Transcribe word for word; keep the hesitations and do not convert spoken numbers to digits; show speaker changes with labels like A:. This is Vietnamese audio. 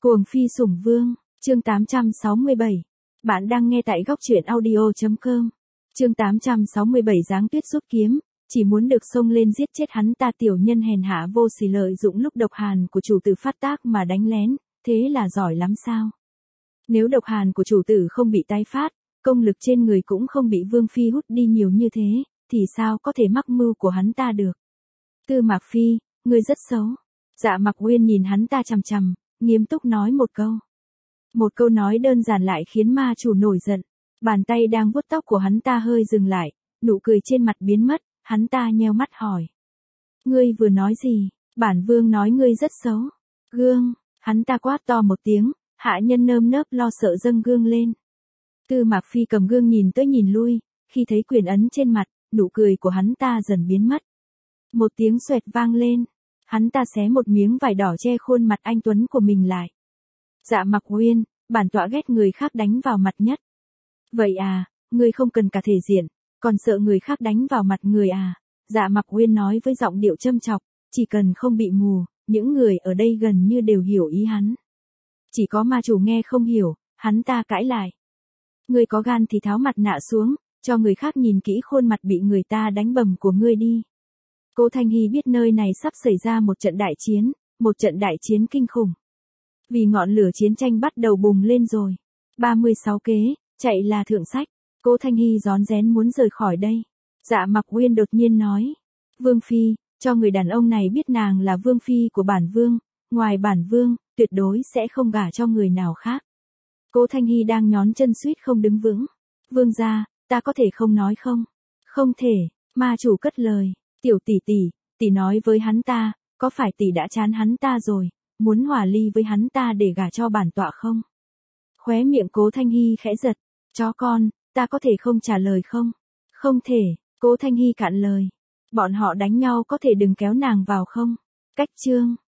A: Cuồng phi sủng vương, chương tám trăm sáu mươi bảy. Bạn đang nghe tại góc truyện audio chấm com. Chương tám trăm sáu mươi bảy Giáng Tuyết rút kiếm, chỉ muốn được xông lên giết chết hắn ta, tiểu nhân hèn hạ vô sỉ lợi dụng lúc độc hàn của chủ tử phát tác mà đánh lén, thế là giỏi lắm sao? Nếu độc hàn của chủ tử không bị tái phát, công lực trên người cũng không bị Vương phi hút đi nhiều như thế, thì sao có thể mắc mưu của hắn ta được? Tư Mạc Phi, ngươi rất xấu. Dạ Mặc Uyên nhìn hắn ta chằm chằm, nghiêm túc nói một câu. Một câu nói đơn giản lại khiến ma chủ nổi giận. Bàn tay đang vuốt tóc của hắn ta hơi dừng lại, nụ cười trên mặt biến mất, hắn ta nheo mắt hỏi. Ngươi vừa nói gì? Bản vương nói ngươi rất xấu. Gương, hắn ta quát to một tiếng, hạ nhân nơm nớp lo sợ dâng gương lên. Tư Mạc Phi cầm gương nhìn tới nhìn lui, khi thấy quyền ấn trên mặt, nụ cười của hắn ta dần biến mất. Một tiếng xoẹt vang lên, hắn ta xé một miếng vải đỏ che khuôn mặt anh tuấn của mình lại. Dạ Mặc Uyên, bản tọa ghét người khác đánh vào mặt nhất. Vậy à, ngươi không cần cả thể diện, còn sợ người khác đánh vào mặt người à? Dạ Mặc Uyên nói với giọng điệu châm chọc, chỉ cần không bị mù, những người ở đây gần như đều hiểu ý hắn. Chỉ có ma chủ nghe không hiểu, hắn ta cãi lại. Ngươi có gan thì tháo mặt nạ xuống, cho người khác nhìn kỹ khuôn mặt bị người ta đánh bầm của ngươi đi. Cố Thanh Hy biết nơi này sắp xảy ra một trận đại chiến, một trận đại chiến kinh khủng. Vì ngọn lửa chiến tranh bắt đầu bùng lên rồi. ba mươi sáu kế, chạy là thượng sách. Cố Thanh Hy rón rén muốn rời khỏi đây. Dạ Mặc Uyên đột nhiên nói. Vương phi, cho người đàn ông này biết nàng là vương phi của bản vương, ngoài bản vương, tuyệt đối sẽ không gả cho người nào khác. Cố Thanh Hy đang nhón chân suýt không đứng vững. Vương gia, ta có thể không nói không? Không thể, ma chủ cất lời. Tiểu tỷ tỷ, tỷ nói với hắn ta, có phải tỷ đã chán hắn ta rồi, muốn hòa ly với hắn ta để gả cho bản tọa không? Khóe miệng Cố Thanh Hy khẽ giật. Chó con, ta có thể không trả lời không? Không thể, Cố Thanh Hy cạn lời. Bọn họ đánh nhau có thể đừng kéo nàng vào không? Cách chương.